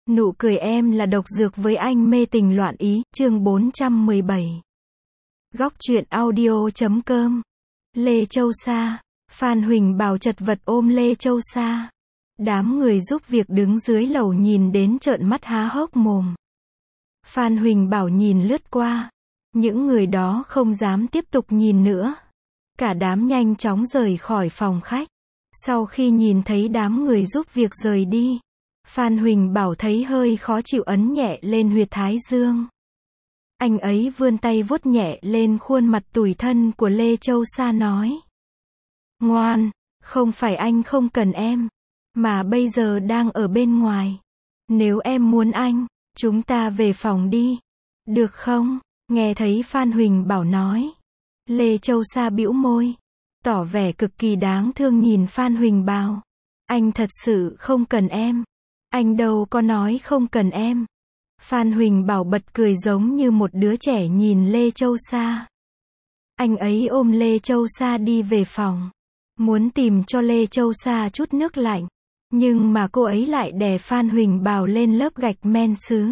Nụ cười em là độc dược với anh mê tình loạn ý, chương 417. Góc truyện audio.com. Lê Châu Sa. Phan Huỳnh Bảo chật vật ôm Lê Châu Sa. Đám người giúp việc đứng dưới lầu nhìn đến trợn mắt há hốc mồm. Phan Huỳnh Bảo nhìn lướt qua. Những người đó không dám tiếp tục nhìn nữa. Cả đám nhanh chóng rời khỏi phòng khách. Sau khi nhìn thấy đám người giúp việc rời đi, Phan Huỳnh Bảo thấy hơi khó chịu, ấn nhẹ lên huyệt thái dương. Anh ấy vươn tay vuốt nhẹ lên khuôn mặt tủi thân của Lê Châu Sa nói. Ngoan, không phải anh không cần em, mà bây giờ đang ở bên ngoài. Nếu em muốn anh, chúng ta về phòng đi. Được không? Nghe thấy Phan Huỳnh Bảo nói. Lê Châu Sa bĩu môi, tỏ vẻ cực kỳ đáng thương nhìn Phan Huỳnh Bảo. Anh thật sự không cần em. Anh đâu có nói không cần em. Phan Huỳnh Bảo bật cười giống như một đứa trẻ nhìn Lê Châu Sa. Anh ấy ôm Lê Châu Sa đi về phòng. Muốn tìm cho Lê Châu Sa chút nước lạnh. Nhưng mà cô ấy lại đè Phan Huỳnh Bảo lên lớp gạch men sứ.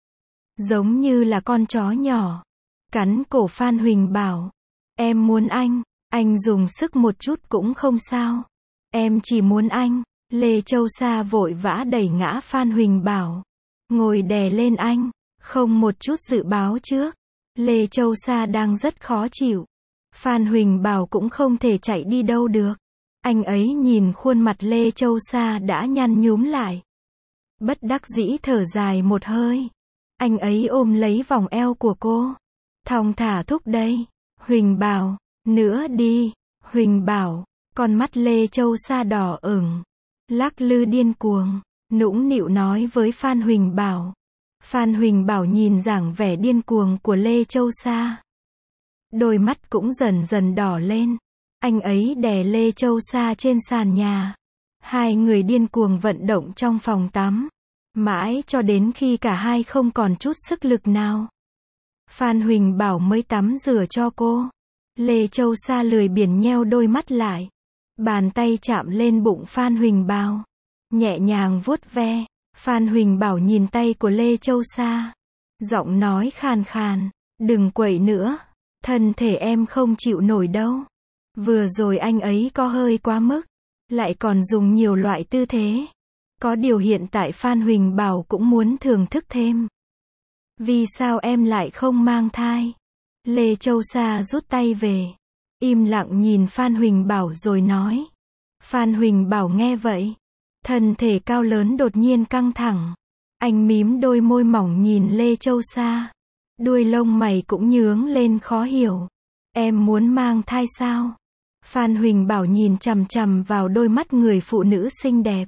Giống như là con chó nhỏ. Cắn cổ Phan Huỳnh Bảo. Em muốn anh dùng sức một chút cũng không sao. Em chỉ muốn anh. Lê Châu Sa vội vã đẩy ngã Phan Huỳnh Bảo. Ngồi đè lên anh, không một chút dự báo trước. Lê Châu Sa đang rất khó chịu. Phan Huỳnh Bảo cũng không thể chạy đi đâu được. Anh ấy nhìn khuôn mặt Lê Châu Sa đã nhăn nhúm lại. Bất đắc dĩ thở dài một hơi. Anh ấy ôm lấy vòng eo của cô. Thong thả thúc đẩy. Huỳnh Bảo, nữa đi. Huỳnh Bảo, con mắt Lê Châu Sa đỏ ửng. Lắc lư điên cuồng, nũng nịu nói với Phan Huỳnh Bảo. Phan Huỳnh Bảo nhìn dáng vẻ điên cuồng của Lê Châu Sa. Đôi mắt cũng dần dần đỏ lên. Anh ấy đè Lê Châu Sa trên sàn nhà. Hai người điên cuồng vận động trong phòng tắm. Mãi cho đến khi cả hai không còn chút sức lực nào. Phan Huỳnh Bảo mới tắm rửa cho cô. Lê Châu Sa lười biếng nheo đôi mắt lại. Bàn tay chạm lên bụng Phan Huỳnh Bảo. Nhẹ nhàng vuốt ve. Phan Huỳnh Bảo nhìn tay của Lê Châu Sa. Giọng nói khàn khàn. Đừng quậy nữa. Thân thể em không chịu nổi đâu. Vừa rồi anh ấy có hơi quá mức. Lại còn dùng nhiều loại tư thế. Có điều hiện tại Phan Huỳnh Bảo cũng muốn thưởng thức thêm. Vì sao em lại không mang thai? Lê Châu Sa rút tay về. Im lặng nhìn Phan Huỳnh Bảo rồi nói. Phan Huỳnh Bảo nghe vậy. Thân thể cao lớn đột nhiên căng thẳng. Anh mím đôi môi mỏng nhìn Lê Châu Sa. Đuôi lông mày cũng nhướng lên khó hiểu. Em muốn mang thai sao? Phan Huỳnh Bảo nhìn chằm chằm vào đôi mắt người phụ nữ xinh đẹp.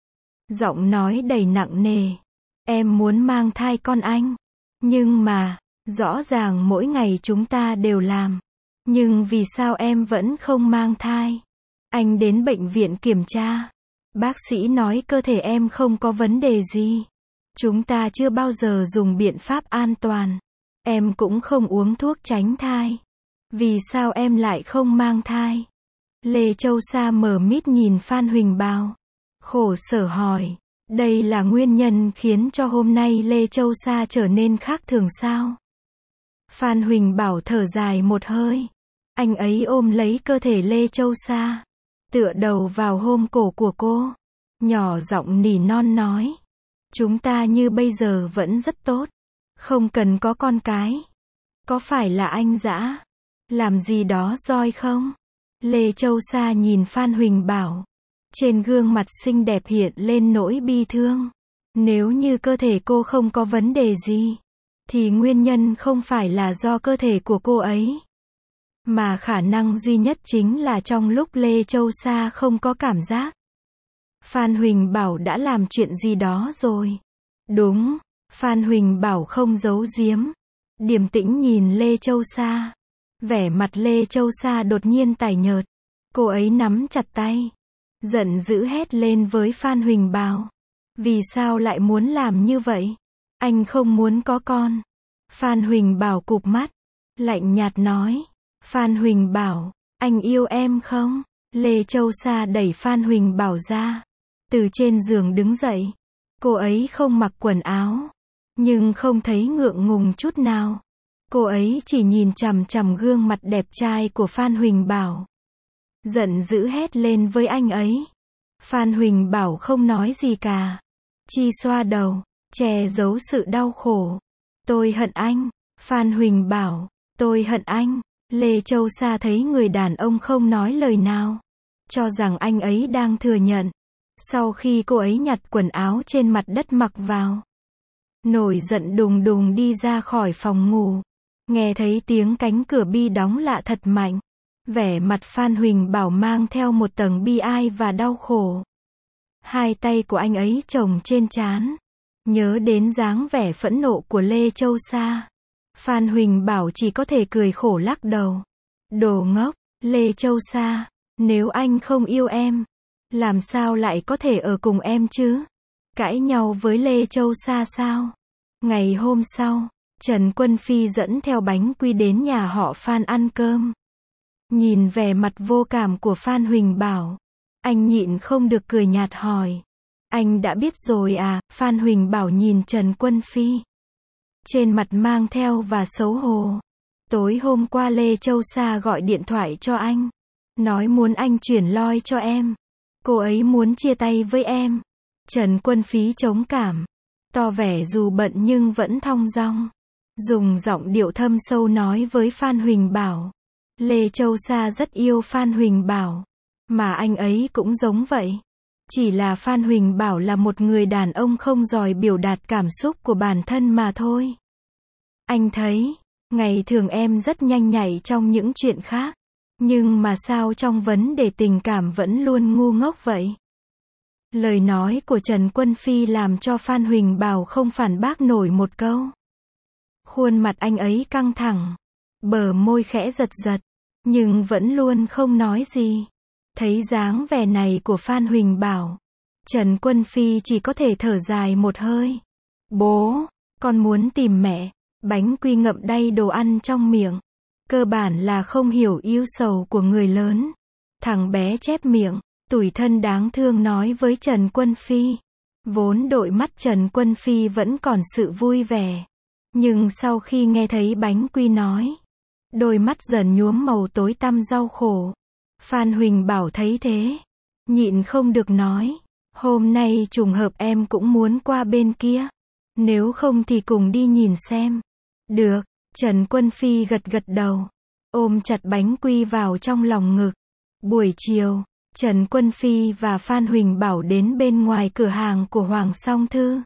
Giọng nói đầy nặng nề. Em muốn mang thai con anh. Nhưng mà, rõ ràng mỗi ngày chúng ta đều làm. Nhưng vì sao em vẫn không mang thai? Anh đến bệnh viện kiểm tra. Bác sĩ nói cơ thể em không có vấn đề gì. Chúng ta chưa bao giờ dùng biện pháp an toàn. Em cũng không uống thuốc tránh thai. Vì sao em lại không mang thai? Lê Châu Sa mờ mịt nhìn Phan Huỳnh Bảo. Khổ sở hỏi. Đây là nguyên nhân khiến cho hôm nay Lê Châu Sa trở nên khác thường sao? Phan Huỳnh Bảo thở dài một hơi. Anh ấy ôm lấy cơ thể Lê Châu Sa. Tựa đầu vào hông cổ của cô. Nhỏ giọng nỉ non nói. Chúng ta như bây giờ vẫn rất tốt. Không cần có con cái. Có phải là anh dã làm gì đó rồi không? Lê Châu Sa nhìn Phan Huỳnh Bảo. Trên gương mặt xinh đẹp hiện lên nỗi bi thương. Nếu như cơ thể cô không có vấn đề gì, thì nguyên nhân không phải là do cơ thể của cô ấy. Mà khả năng duy nhất chính là trong lúc Lê Châu Sa không có cảm giác. Phan Huỳnh Bảo đã làm chuyện gì đó rồi. Đúng, Phan Huỳnh Bảo không giấu giếm. Điềm tĩnh nhìn Lê Châu Sa. Vẻ mặt Lê Châu Sa đột nhiên tái nhợt. Cô ấy nắm chặt tay. Giận dữ hét lên với Phan Huỳnh Bảo. Vì sao lại muốn làm như vậy? Anh không muốn có con. Phan Huỳnh Bảo cụp mắt. Lạnh nhạt nói. Phan Huỳnh Bảo, anh yêu em không? Lê Châu Sa đẩy Phan Huỳnh Bảo ra. Từ trên giường đứng dậy. Cô ấy không mặc quần áo, nhưng không thấy ngượng ngùng chút nào. Cô ấy chỉ nhìn chằm chằm gương mặt đẹp trai của Phan Huỳnh Bảo. Giận dữ hét lên với anh ấy. Phan Huỳnh Bảo không nói gì cả. Chỉ xoa đầu, che giấu sự đau khổ. Tôi hận anh. Phan Huỳnh Bảo, tôi hận anh. Lê Châu Sa thấy người đàn ông không nói lời nào, cho rằng anh ấy đang thừa nhận. Sau khi cô ấy nhặt quần áo trên mặt đất mặc vào, nổi giận đùng đùng đi ra khỏi phòng ngủ. Nghe thấy tiếng cánh cửa bi đóng lạ thật mạnh. Vẻ mặt Phan Huỳnh Bảo mang theo một tầng bi ai và đau khổ. Hai tay của anh ấy chồng trên trán. Nhớ đến dáng vẻ phẫn nộ của Lê Châu Sa, Phan Huỳnh Bảo chỉ có thể cười khổ lắc đầu. Đồ ngốc, Lê Châu Sa, nếu anh không yêu em, làm sao lại có thể ở cùng em chứ? Cãi nhau với Lê Châu Sa sao? Ngày hôm sau, Trần Quân Phi dẫn theo Bánh Quy đến nhà họ Phan ăn cơm. Nhìn vẻ mặt vô cảm của Phan Huỳnh Bảo, anh nhịn không được cười nhạt hỏi. Anh đã biết rồi à? Phan Huỳnh Bảo nhìn Trần Quân Phi, trên mặt mang theo và xấu hổ. Tối hôm qua Lê Châu Sa gọi điện thoại cho anh, nói muốn anh chuyển loi cho em. Cô ấy muốn chia tay với em. Trần Quân Phi chống cảm, tỏ vẻ dù bận nhưng vẫn thong dong, dùng giọng điệu thâm sâu nói với Phan Huỳnh Bảo. Lê Châu Sa rất yêu Phan Huỳnh Bảo, mà anh ấy cũng giống vậy. Chỉ là Phan Huỳnh Bảo là một người đàn ông không giỏi biểu đạt cảm xúc của bản thân mà thôi. Anh thấy, ngày thường em rất nhanh nhạy trong những chuyện khác, nhưng mà sao trong vấn đề tình cảm vẫn luôn ngu ngốc vậy? Lời nói của Trần Quân Phi làm cho Phan Huỳnh Bảo không phản bác nổi một câu. Khuôn mặt anh ấy căng thẳng, bờ môi khẽ giật giật, nhưng vẫn luôn không nói gì. Thấy dáng vẻ này của Phan Huỳnh Bảo, Trần Quân Phi chỉ có thể thở dài một hơi. Bố, con muốn tìm mẹ. Bánh Quy ngậm đay đồ ăn trong miệng. Cơ bản là không hiểu ưu sầu của người lớn. Thằng bé chép miệng, tủi thân đáng thương nói với Trần Quân Phi. Vốn đội mắt Trần Quân Phi vẫn còn sự vui vẻ. Nhưng sau khi nghe thấy Bánh Quy nói, đôi mắt dần nhuốm màu tối tăm đau khổ. Phan Huỳnh Bảo thấy thế, nhịn không được nói. Hôm nay trùng hợp em cũng muốn qua bên kia. Nếu không thì cùng đi nhìn xem. Được, Trần Quân Phi gật gật đầu, ôm chặt Bánh Quy vào trong lòng ngực. Buổi chiều, Trần Quân Phi và Phan Huỳnh Bảo đến bên ngoài cửa hàng của Hoàng Song Thư.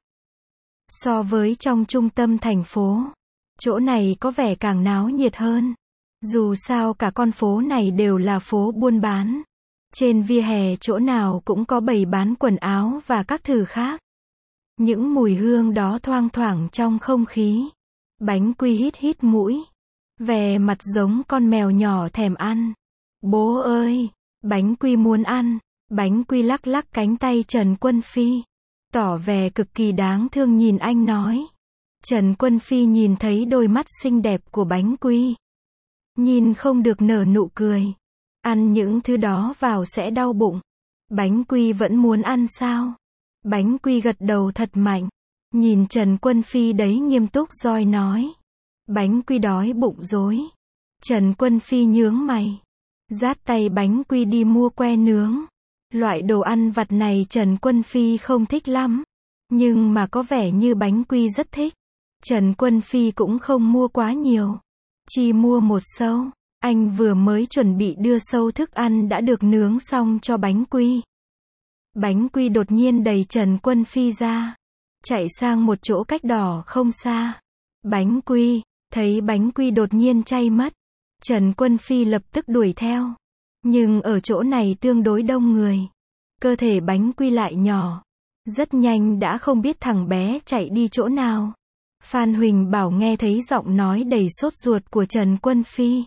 So với trong trung tâm thành phố, chỗ này có vẻ càng náo nhiệt hơn. Dù sao cả con phố này đều là phố buôn bán. Trên vỉa hè chỗ nào cũng có bày bán quần áo và các thứ khác. Những mùi hương đó thoang thoảng trong không khí. Bánh Quy hít hít mũi, vẻ mặt giống con mèo nhỏ thèm ăn. Bố ơi, Bánh Quy muốn ăn. Bánh Quy lắc lắc cánh tay Trần Quân Phi, tỏ vẻ cực kỳ đáng thương nhìn anh nói. Trần Quân Phi nhìn thấy đôi mắt xinh đẹp của Bánh Quy, nhìn không được nở nụ cười. Ăn những thứ đó vào sẽ đau bụng. Bánh Quy vẫn muốn ăn sao? Bánh Quy gật đầu thật mạnh, nhìn Trần Quân Phi đấy nghiêm túc rồi nói. Bánh Quy đói bụng rồi. Trần Quân Phi nhướng mày, dắt tay Bánh Quy đi mua que nướng. Loại đồ ăn vặt này Trần Quân Phi không thích lắm, nhưng mà có vẻ như Bánh Quy rất thích. Trần Quân Phi cũng không mua quá nhiều, chỉ mua một sâu. Anh vừa mới chuẩn bị đưa sâu thức ăn đã được nướng xong cho Bánh Quy. Bánh Quy đột nhiên đẩy Trần Quân Phi ra, chạy sang một chỗ cách đó không xa. Bánh Quy, thấy Bánh Quy đột nhiên chay mất, Trần Quân Phi lập tức đuổi theo. Nhưng ở chỗ này tương đối đông người, cơ thể Bánh Quy lại nhỏ, rất nhanh đã không biết thằng bé chạy đi chỗ nào. Phan Huỳnh Bảo nghe thấy giọng nói đầy sốt ruột của Trần Quân Phi,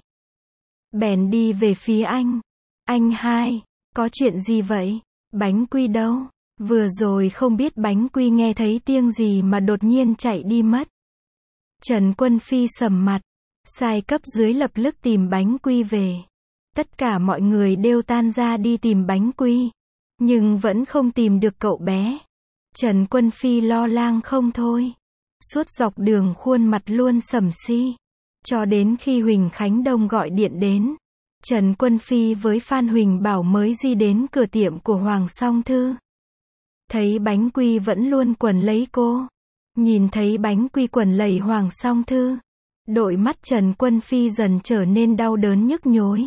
bèn đi về phía anh. Anh hai, có chuyện gì vậy? Bánh Quy đâu? Vừa rồi không biết Bánh Quy nghe thấy tiếng gì mà đột nhiên chạy đi mất. Trần Quân Phi sầm mặt, sai cấp dưới lập tức tìm Bánh Quy về. Tất cả mọi người đều tan ra đi tìm Bánh Quy, nhưng vẫn không tìm được cậu bé. Trần Quân Phi lo lắng không thôi. Suốt dọc đường khuôn mặt luôn sầm si. Cho đến khi Huỳnh Khánh Đông gọi điện đến, Trần Quân Phi với Phan Huỳnh Bảo mới đi đến cửa tiệm của Hoàng Song Thư. Thấy bánh quy vẫn luôn quấn lấy cô. Nhìn thấy bánh quy quấn lấy Hoàng Song Thư, đôi mắt Trần Quân Phi dần trở nên đau đớn nhức nhối.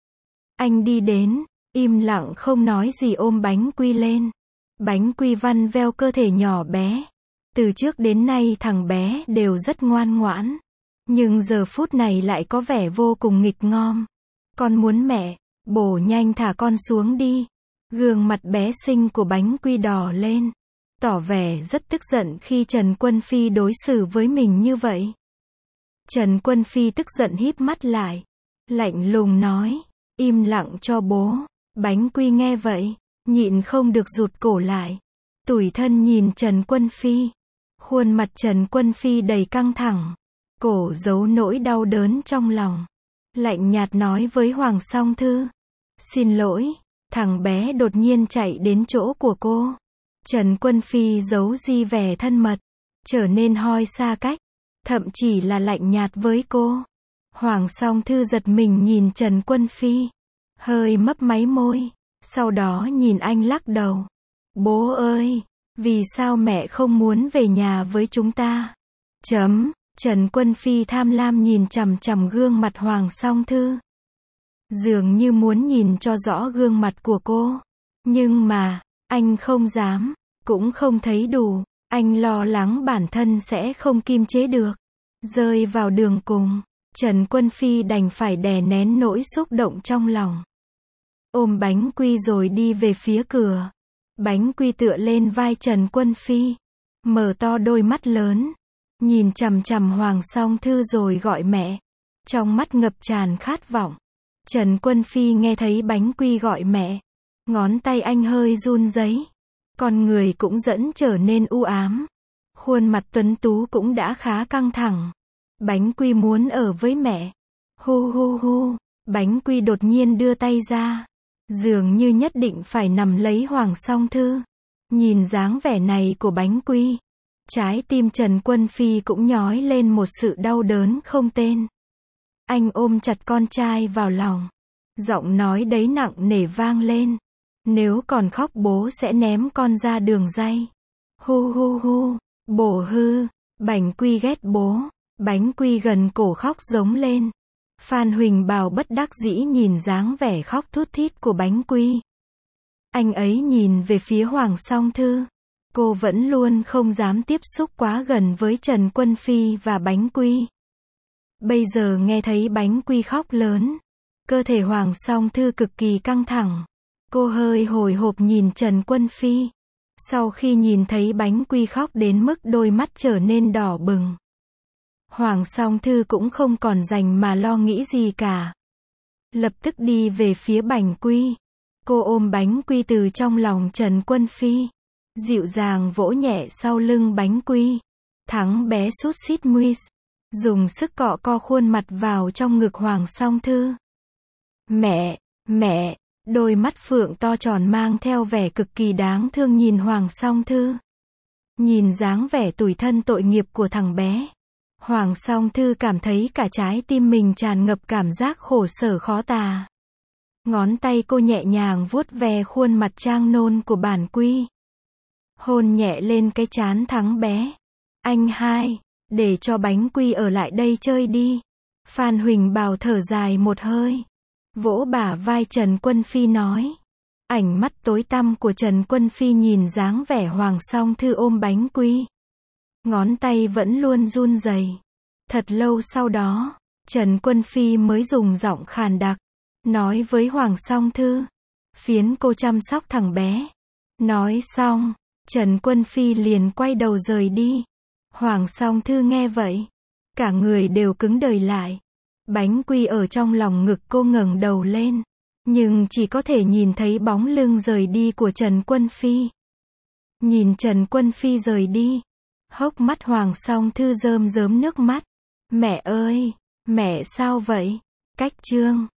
Anh đi đến, im lặng không nói gì ôm bánh quy lên. Bánh quy vặn vẹo cơ thể nhỏ bé. Từ trước đến nay thằng bé đều rất ngoan ngoãn. Nhưng giờ phút này lại có vẻ vô cùng nghịch ngợm. Con muốn mẹ, bổ nhanh thả con xuống đi. Gương mặt bé xinh của bánh quy đỏ lên. Tỏ vẻ rất tức giận khi Trần Quân Phi đối xử với mình như vậy. Trần Quân Phi tức giận híp mắt lại. Lạnh lùng nói, im lặng cho bố. Bánh quy nghe vậy, nhịn không được rụt cổ lại. Tủi thân nhìn Trần Quân Phi. Khuôn mặt Trần Quân Phi đầy căng thẳng. Cổ giấu nỗi đau đớn trong lòng. Lạnh nhạt nói với Hoàng Song Thư. Xin lỗi, thằng bé đột nhiên chạy đến chỗ của cô. Trần Quân Phi giấu đi vẻ thân mật, trở nên hơi xa cách, thậm chí là lạnh nhạt với cô. Hoàng Song Thư giật mình nhìn Trần Quân Phi, hơi mấp máy môi, sau đó nhìn anh lắc đầu. Bố ơi, vì sao mẹ không muốn về nhà với chúng ta? Trần Quân Phi tham lam nhìn chằm chằm gương mặt Hoàng Song Thư. Dường như muốn nhìn cho rõ gương mặt của cô. Nhưng mà, anh không dám, cũng không thấy đủ. Anh lo lắng bản thân sẽ không kiềm chế được. Rơi vào đường cùng, Trần Quân Phi đành phải đè nén nỗi xúc động trong lòng. Ôm bánh quy rồi đi về phía cửa. Bánh quy tựa lên vai Trần Quân Phi, mở to đôi mắt lớn, nhìn chằm chằm Hoàng Song Thư rồi gọi mẹ. Trong mắt ngập tràn khát vọng. Trần Quân Phi nghe thấy bánh quy gọi mẹ. Ngón tay anh hơi run rẩy. Con người cũng dần trở nên u ám. Khuôn mặt tuấn tú cũng đã khá căng thẳng. Bánh quy muốn ở với mẹ. Hu hu hu. Bánh quy đột nhiên đưa tay ra. Dường như nhất định phải nắm lấy Hoàng Song Thư. Nhìn dáng vẻ này của bánh quy, trái tim Trần Quân Phi cũng nhói lên một sự đau đớn không tên. Anh ôm chặt con trai vào lòng. Giọng nói đấy nặng nề vang lên. Nếu còn khóc bố sẽ ném con ra đường ray. Hu hu hu. Bổ hư. Bánh quy ghét bố. Bánh quy gần cổ khóc giống lên. Phan Huỳnh Bảo bất đắc dĩ nhìn dáng vẻ khóc thút thít của bánh quy. Anh ấy nhìn về phía Hoàng Song Thư. Cô vẫn luôn không dám tiếp xúc quá gần với Trần Quân Phi và bánh quy. Bây giờ nghe thấy bánh quy khóc lớn, cơ thể Hoàng Song Thư cực kỳ căng thẳng. Cô hơi hồi hộp nhìn Trần Quân Phi. Sau khi nhìn thấy bánh quy khóc đến mức đôi mắt trở nên đỏ bừng, Hoàng Song Thư cũng không còn dành mà lo nghĩ gì cả. Lập tức đi về phía bánh quy. Cô ôm bánh quy từ trong lòng Trần Quân Phi, dịu dàng vỗ nhẹ sau lưng bánh quy. Thắng bé sút xít muis, dùng sức cọ co khuôn mặt vào trong ngực Hoàng Song Thư. Mẹ, đôi mắt phượng to tròn mang theo vẻ cực kỳ đáng thương nhìn Hoàng Song Thư. Nhìn dáng vẻ tủi thân tội nghiệp của thằng bé, Hoàng Song Thư cảm thấy cả trái tim mình tràn ngập cảm giác khổ sở khó tả. Ngón tay cô nhẹ nhàng vuốt ve khuôn mặt trang nôn của bản quy. Hôn nhẹ lên cái trán thắng bé. Anh hai, để cho bánh quy ở lại đây chơi đi. Phan Huỳnh Bảo thở dài một hơi, vỗ bả vai Trần Quân Phi nói. Ánh mắt tối tăm của Trần Quân Phi nhìn dáng vẻ Hoàng Song Thư ôm bánh quy. Ngón tay vẫn luôn run rẩy. Thật lâu sau đó, Trần Quân Phi mới dùng giọng khàn đặc, nói với Hoàng Song Thư. Phiến cô chăm sóc thằng bé. Nói xong, Trần Quân Phi liền quay đầu rời đi. Hoàng Song Thư nghe vậy, cả người đều cứng đờ lại. Bánh quy ở trong lòng ngực cô ngẩng đầu lên, nhưng chỉ có thể nhìn thấy bóng lưng rời đi của Trần Quân Phi. Nhìn Trần Quân Phi rời đi, hốc mắt Hoàng Song Thư rơm rớm nước mắt. Mẹ ơi, mẹ sao vậy? Cách chương